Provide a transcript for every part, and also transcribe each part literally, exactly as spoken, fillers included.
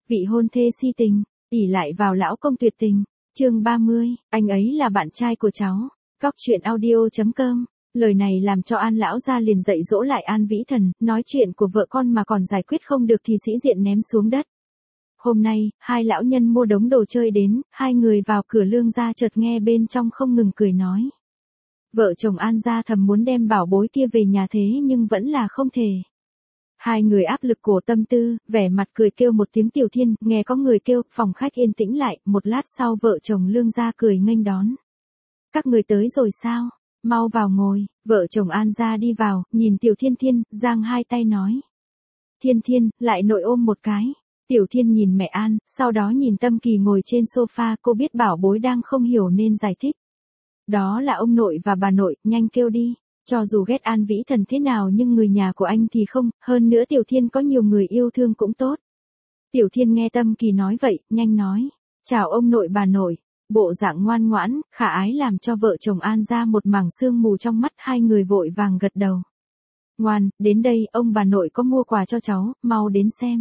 Vị hôn thê si tình, ỷ lại vào lão công tuyệt tình. Chương ba mươi, anh ấy là bạn trai của cháu. Góc truyện audio.com. Lời này làm cho An lão gia liền dạy dỗ lại An Vĩ Thần, nói chuyện của vợ con mà còn giải quyết không được thì sĩ diện ném xuống đất. Hôm nay, hai lão nhân mua đống đồ chơi đến, hai người vào cửa Lương gia chợt nghe bên trong không ngừng cười nói. Vợ chồng An gia thầm muốn đem bảo bối kia về nhà thế nhưng vẫn là không thể. Hai người áp lực cổ tâm tư, vẻ mặt cười kêu một tiếng Tiểu Thiên, nghe có người kêu, phòng khách yên tĩnh lại, một lát sau vợ chồng Lương gia cười nghênh đón. Các người tới rồi sao? Mau vào ngồi. Vợ chồng An gia đi vào, nhìn Tiểu Thiên Thiên, giang hai tay nói. Thiên Thiên, lại nội ôm một cái. Tiểu Thiên nhìn mẹ An, sau đó nhìn Tâm Kỳ ngồi trên sofa, cô biết bảo bối đang không hiểu nên giải thích. Đó là ông nội và bà nội, nhanh kêu đi. Cho dù ghét An Vĩ Thần thế nào nhưng người nhà của anh thì không, hơn nữa Tiểu Thiên có nhiều người yêu thương cũng tốt. Tiểu Thiên nghe Tâm Kỳ nói vậy, nhanh nói. Chào ông nội bà nội. Bộ dạng ngoan ngoãn, khả ái làm cho vợ chồng An ra một mảng sương mù trong mắt, hai người vội vàng gật đầu. Ngoan, đến đây, ông bà nội có mua quà cho cháu, mau đến xem.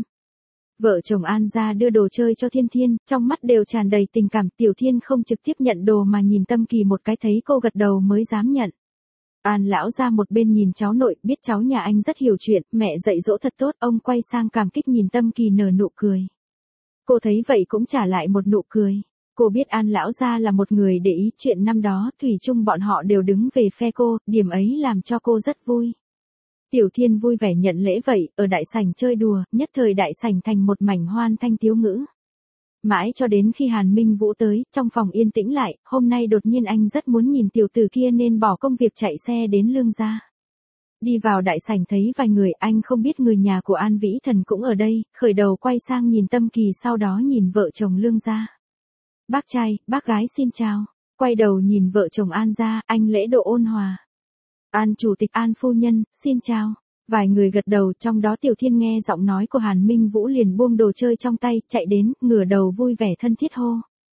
Vợ chồng An ra đưa đồ chơi cho Thiên Thiên, trong mắt đều tràn đầy tình cảm. Tiểu Thiên không trực tiếp nhận đồ mà nhìn Tâm Kỳ một cái, thấy cô gật đầu mới dám nhận. An lão ra một bên nhìn cháu nội, biết cháu nhà anh rất hiểu chuyện, mẹ dạy dỗ thật tốt, ông quay sang cảm kích nhìn Tâm Kỳ nở nụ cười. Cô thấy vậy cũng trả lại một nụ cười. Cô biết An lão gia là một người để ý, chuyện năm đó thủy chung bọn họ đều đứng về phe cô, điểm ấy làm cho cô rất vui. Tiểu Thiên vui vẻ nhận lễ vậy, ở đại sảnh chơi đùa, nhất thời đại sảnh thành một mảnh hoan thanh tiếu ngữ. Mãi cho đến khi Hàn Minh Vũ tới, trong phòng yên tĩnh lại, hôm nay đột nhiên anh rất muốn nhìn tiểu tử kia nên bỏ công việc chạy xe đến Lương gia. Đi vào đại sảnh thấy vài người, anh không biết người nhà của An Vĩ Thần cũng ở đây, khởi đầu quay sang nhìn Tâm Kỳ, sau đó nhìn vợ chồng Lương gia. Bác trai, bác gái xin chào. Quay đầu nhìn vợ chồng An gia, anh lễ độ ôn hòa. An chủ tịch, An phu nhân, xin chào. Vài người gật đầu, trong đó Tiểu Thiên nghe giọng nói của Hàn Minh Vũ liền buông đồ chơi trong tay, chạy đến, ngửa đầu vui vẻ thân thiết hô.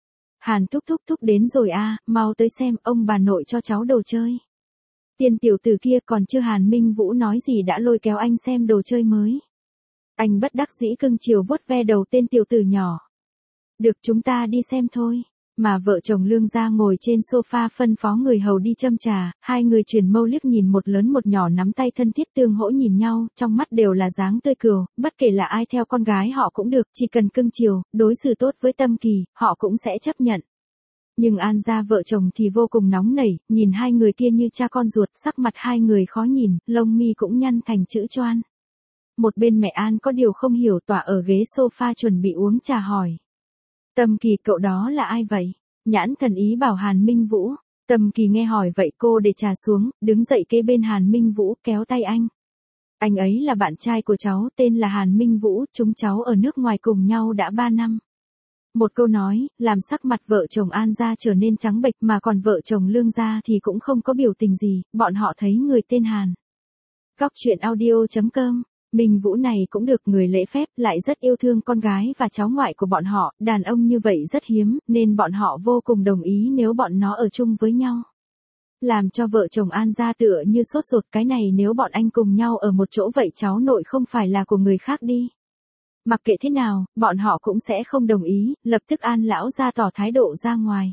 Hàn thúc thúc thúc đến rồi à, mau tới xem, ông bà nội cho cháu đồ chơi. Tiền tiểu tử kia còn chưa Hàn Minh Vũ nói gì đã lôi kéo anh xem đồ chơi mới. Anh bất đắc dĩ cưng chiều vuốt ve đầu tên tiểu tử nhỏ. Được, chúng ta đi xem thôi. Mà vợ chồng Lương gia ngồi trên sofa phân phó người hầu đi châm trà, hai người chuyển mâu liếc nhìn một lớn một nhỏ nắm tay thân thiết tương hỗ nhìn nhau, trong mắt đều là dáng tươi cừu, bất kể là ai theo con gái họ cũng được, chỉ cần cưng chiều, đối xử tốt với Tâm Kỳ, họ cũng sẽ chấp nhận. Nhưng An gia vợ chồng thì vô cùng nóng nảy, nhìn hai người kia như cha con ruột, sắc mặt hai người khó nhìn, lông mi cũng nhăn thành chữ choan. Một bên mẹ An có điều không hiểu, tỏa ở ghế sofa chuẩn bị uống trà hỏi. Tâm Kỳ, cậu đó là ai vậy? Nhãn thần ý bảo Hàn Minh Vũ. Tâm Kỳ nghe hỏi vậy cô để trà xuống, đứng dậy kế bên Hàn Minh Vũ, kéo tay anh. Anh ấy là bạn trai của cháu, tên là Hàn Minh Vũ, chúng cháu ở nước ngoài cùng nhau đã ba năm. Một câu nói, làm sắc mặt vợ chồng An gia trở nên trắng bệch, mà còn vợ chồng Lương gia thì cũng không có biểu tình gì, bọn họ thấy người tên Hàn. Góc truyện audio.com. Minh Vũ này cũng được, người lễ phép, lại rất yêu thương con gái và cháu ngoại của bọn họ, đàn ông như vậy rất hiếm, nên bọn họ vô cùng đồng ý nếu bọn nó ở chung với nhau. Làm cho vợ chồng An gia tựa như sốt ruột, cái này nếu bọn anh cùng nhau ở một chỗ vậy cháu nội không phải là của người khác đi. Mặc kệ thế nào, bọn họ cũng sẽ không đồng ý, lập tức An lão gia tỏ thái độ ra ngoài.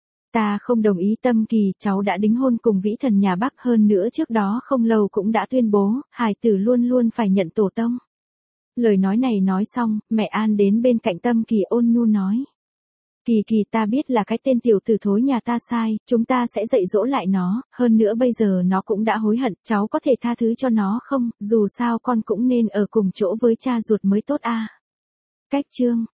Ta không đồng ý. Tâm Kỳ, cháu đã đính hôn cùng Vĩ Thần nhà Bắc, hơn nữa trước đó không lâu cũng đã tuyên bố, hài tử luôn luôn phải nhận tổ tông. Lời nói này nói xong, mẹ An đến bên cạnh Tâm Kỳ ôn nhu nói. Kỳ Kỳ, ta biết là cái tên tiểu tử thối nhà ta sai, chúng ta sẽ dạy dỗ lại nó, hơn nữa bây giờ nó cũng đã hối hận, cháu có thể tha thứ cho nó không, dù sao con cũng nên ở cùng chỗ với cha ruột mới tốt a. Cách chương.